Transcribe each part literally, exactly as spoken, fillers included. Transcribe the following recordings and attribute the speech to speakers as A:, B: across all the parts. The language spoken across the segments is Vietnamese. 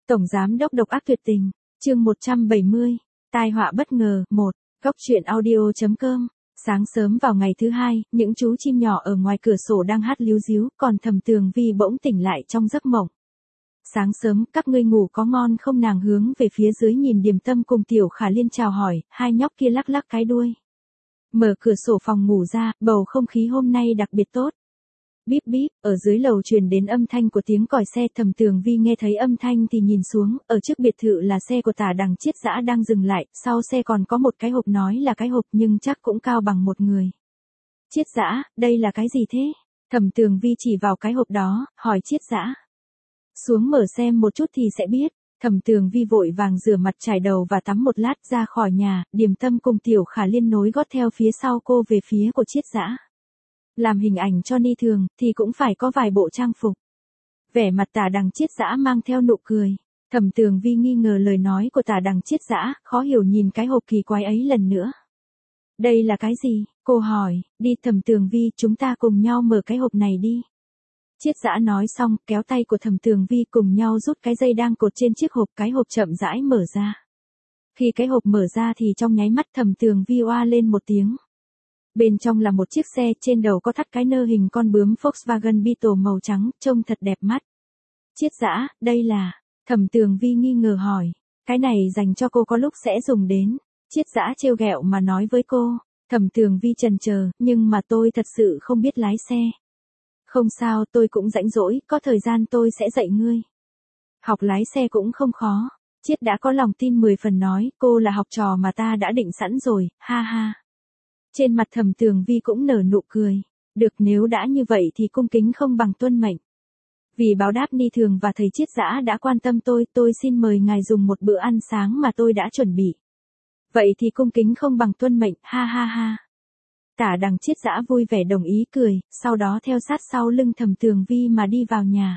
A: Tổng giám đốc độc ác tuyệt tình, chương một trăm bảy mươi, tai họa bất ngờ, một, góc truyện audio chấm com. Sáng sớm vào ngày thứ hai, những chú chim nhỏ ở ngoài cửa sổ đang hát líu ríu, còn Thẩm Tường Vi bỗng tỉnh lại trong giấc mộng. Sáng sớm, các ngươi ngủ có ngon không? Nàng hướng về phía dưới nhìn Điềm Tâm cùng Tiểu Khả Liên chào hỏi, hai nhóc kia lắc lắc cái đuôi. Mở cửa sổ phòng ngủ ra, bầu không khí hôm nay đặc biệt tốt. Bíp bíp, ở dưới lầu truyền đến âm thanh của tiếng còi xe. Thẩm Tường Vi nghe thấy âm thanh thì nhìn xuống, ở trước biệt thự là xe của Tả Đằng Chiết Dã đang dừng lại, sau xe còn có một cái hộp, nói là cái hộp nhưng chắc cũng cao bằng một người. Chiết Dã, đây là cái gì thế? Thẩm Tường Vi chỉ vào cái hộp đó, hỏi Chiết Dã. Xuống mở xem một chút thì sẽ biết. Thẩm Tường Vi vội vàng rửa mặt trải đầu và tắm một lát ra khỏi nhà, Điềm Tâm cùng Tiểu Khả Liên nối gót theo phía sau cô về phía của Chiết Dã. Làm hình ảnh cho Ni Thường, thì cũng phải có vài bộ trang phục. Vẻ mặt Tả Đằng Chiết Dã mang theo nụ cười. Thẩm Tường Vi nghi ngờ lời nói của Tả Đằng Chiết Dã, khó hiểu nhìn cái hộp kỳ quái ấy lần nữa. Đây là cái gì? Cô hỏi, đi Thẩm Tường Vi, chúng ta cùng nhau mở cái hộp này đi. Chiết Dã nói xong, kéo tay của Thẩm Tường Vi cùng nhau rút cái dây đang cột trên chiếc hộp, cái hộp chậm rãi mở ra. Khi cái hộp mở ra thì trong nháy mắt Thẩm Tường Vi oa lên một tiếng. Bên trong là một chiếc xe, trên đầu có thắt cái nơ hình con bướm Volkswagen Beetle màu trắng, trông thật đẹp mắt. Chiết Dã, đây là... Thẩm Tường Vi nghi ngờ hỏi. Cái này dành cho cô, có lúc sẽ dùng đến. Chiết Dã trêu ghẹo mà nói với cô. Thẩm Tường Vi chần chờ, nhưng mà tôi thật sự không biết lái xe. Không sao, tôi cũng rảnh rỗi, có thời gian tôi sẽ dạy ngươi. Học lái xe cũng không khó. Chiết đã có lòng tin mười phần nói, cô là học trò mà ta đã định sẵn rồi, ha ha. Trên mặt Thẩm Tường Vi cũng nở nụ cười. Được, nếu đã như vậy thì cung kính không bằng tuân mệnh. Vì báo đáp Ni Thường và thầy Chiết Dã đã quan tâm tôi, tôi xin mời ngài dùng một bữa ăn sáng mà tôi đã chuẩn bị. Vậy thì cung kính không bằng tuân mệnh, ha ha ha. Tả Đằng Chiết Dã vui vẻ đồng ý cười, sau đó theo sát sau lưng Thẩm Tường Vi mà đi vào nhà.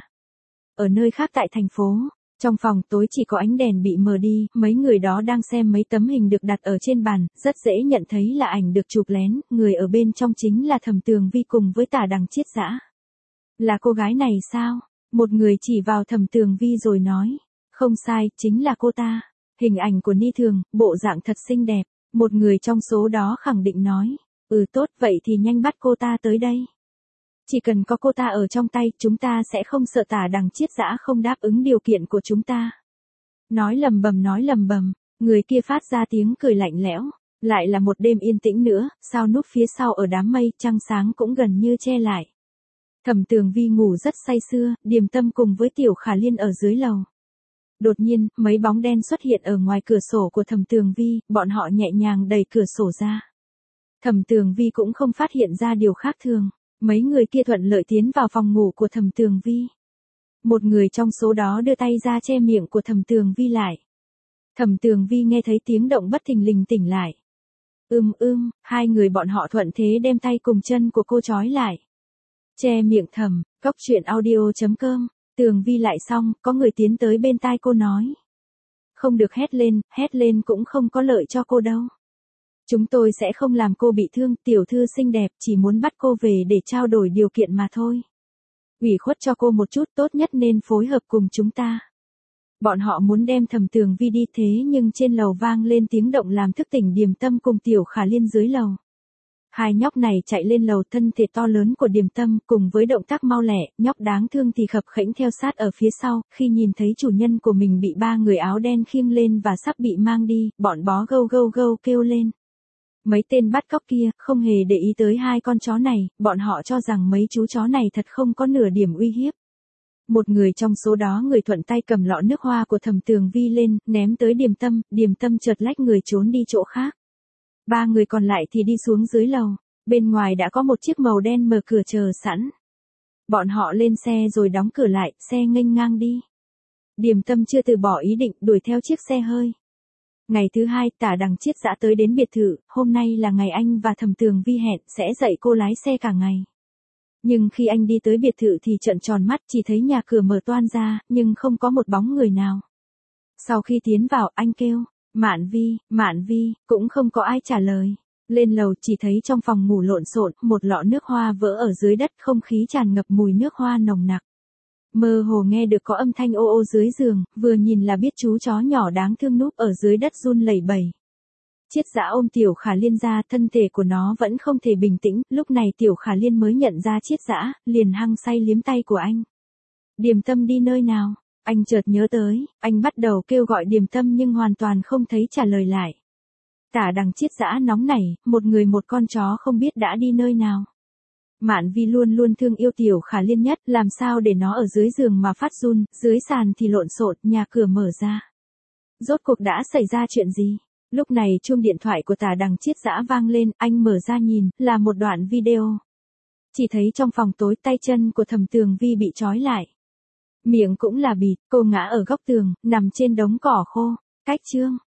A: Ở nơi khác tại thành phố, trong phòng tối chỉ có ánh đèn bị mờ đi, mấy người đó đang xem mấy tấm hình được đặt ở trên bàn, rất dễ nhận thấy là ảnh được chụp lén, người ở bên trong chính là Thẩm Tường Vi cùng với Tả Đằng Chiết Dã. Là cô gái này sao? Một người chỉ vào Thẩm Tường Vi rồi nói. Không sai, chính là cô ta. Hình ảnh của Ni Thường, bộ dạng thật xinh đẹp. Một người trong số đó khẳng định nói. Ừ tốt, vậy thì nhanh bắt cô ta tới đây. Chỉ cần có cô ta ở trong tay, chúng ta sẽ không sợ Tả Đằng Chiết Dã không đáp ứng điều kiện của chúng ta. Nói lầm bầm nói lầm bầm, người kia phát ra tiếng cười lạnh lẽo. Lại là một đêm yên tĩnh nữa, sao núp phía sau ở đám mây, trăng sáng cũng gần như che lại. Thẩm Tường Vi ngủ rất say sưa, Điềm Tâm cùng với Tiểu Khả Liên ở dưới lầu. Đột nhiên, mấy bóng đen xuất hiện ở ngoài cửa sổ của Thẩm Tường Vi, bọn họ nhẹ nhàng đẩy cửa sổ ra. Thẩm Tường Vi cũng không phát hiện ra điều khác thường. Mấy người kia thuận lợi tiến vào phòng ngủ của Thẩm Tường Vi. Một người trong số đó đưa tay ra che miệng của Thẩm Tường Vi lại. Thẩm Tường Vi nghe thấy tiếng động bất thình lình tỉnh lại. Ưm ưm, hai người bọn họ thuận thế đem tay cùng chân của cô trói lại. Che miệng thầm, góc truyện audio chấm com. Tường Vi lại xong, có người tiến tới bên tai cô nói. Không được hét lên, hét lên cũng không có lợi cho cô đâu. Chúng tôi sẽ không làm cô bị thương, tiểu thư xinh đẹp, chỉ muốn bắt cô về để trao đổi điều kiện mà thôi. Ủy khuất cho cô một chút, tốt nhất nên phối hợp cùng chúng ta. Bọn họ muốn đem Thẩm Tường Vi đi, thế nhưng trên lầu vang lên tiếng động làm thức tỉnh Điềm Tâm cùng Tiểu Khả Liên dưới lầu. Hai nhóc này chạy lên lầu, thân thể to lớn của Điềm Tâm cùng với động tác mau lẹ, nhóc đáng thương thì khập khễnh theo sát ở phía sau, khi nhìn thấy chủ nhân của mình bị ba người áo đen khiêng lên và sắp bị mang đi, bọn bó gâu gâu gâu kêu lên. Mấy tên bắt cóc kia không hề để ý tới hai con chó này, bọn họ cho rằng mấy chú chó này thật không có nửa điểm uy hiếp. Một người trong số đó người thuận tay cầm lọ nước hoa của Thẩm Tường Vi lên, ném tới Điềm Tâm, Điềm Tâm chợt lách người trốn đi chỗ khác. Ba người còn lại thì đi xuống dưới lầu, bên ngoài đã có một chiếc màu đen mở cửa chờ sẵn. Bọn họ lên xe rồi đóng cửa lại, xe nghênh ngang đi. Điềm Tâm chưa từ bỏ ý định đuổi theo chiếc xe hơi. Ngày thứ hai, Tả Đằng Chiết Dã tới đến biệt thự, hôm nay là ngày anh và Thẩm Tường Vi hẹn sẽ dạy cô lái xe cả ngày. Nhưng khi anh đi tới biệt thự thì trợn tròn mắt, chỉ thấy nhà cửa mở toang ra, nhưng không có một bóng người nào. Sau khi tiến vào, anh kêu, Mạn Vi, Mạn Vi, cũng không có ai trả lời. Lên lầu chỉ thấy trong phòng ngủ lộn xộn, một lọ nước hoa vỡ ở dưới đất, không khí tràn ngập mùi nước hoa nồng nặc. Mơ hồ nghe được có âm thanh ô ô dưới giường, vừa nhìn là biết chú chó nhỏ đáng thương núp ở dưới đất run lẩy bẩy. Chiết Dã ôm Tiểu Khả Liên ra, thân thể của nó vẫn không thể bình tĩnh, lúc này Tiểu Khả Liên mới nhận ra Chiết Dã, liền hăng say liếm tay của anh. Điềm Tâm đi nơi nào? Anh chợt nhớ tới, anh bắt đầu kêu gọi Điềm Tâm nhưng hoàn toàn không thấy trả lời lại. Tả Đằng Chiết Dã nóng nảy, một người một con chó không biết đã đi nơi nào. Mạn Vi luôn luôn thương yêu Tiểu Khả Liên nhất, làm sao để nó ở dưới giường mà phát run, dưới sàn thì lộn xộn, nhà cửa mở ra. Rốt cuộc đã xảy ra chuyện gì? Lúc này chuông điện thoại của Tả Đằng Chiết Dã vang lên, anh mở ra nhìn, là một đoạn video. Chỉ thấy trong phòng tối tay chân của Thẩm Tường Vi bị trói lại. Miệng cũng là bịt, cô ngã ở góc tường, nằm trên đống cỏ khô. Cách chương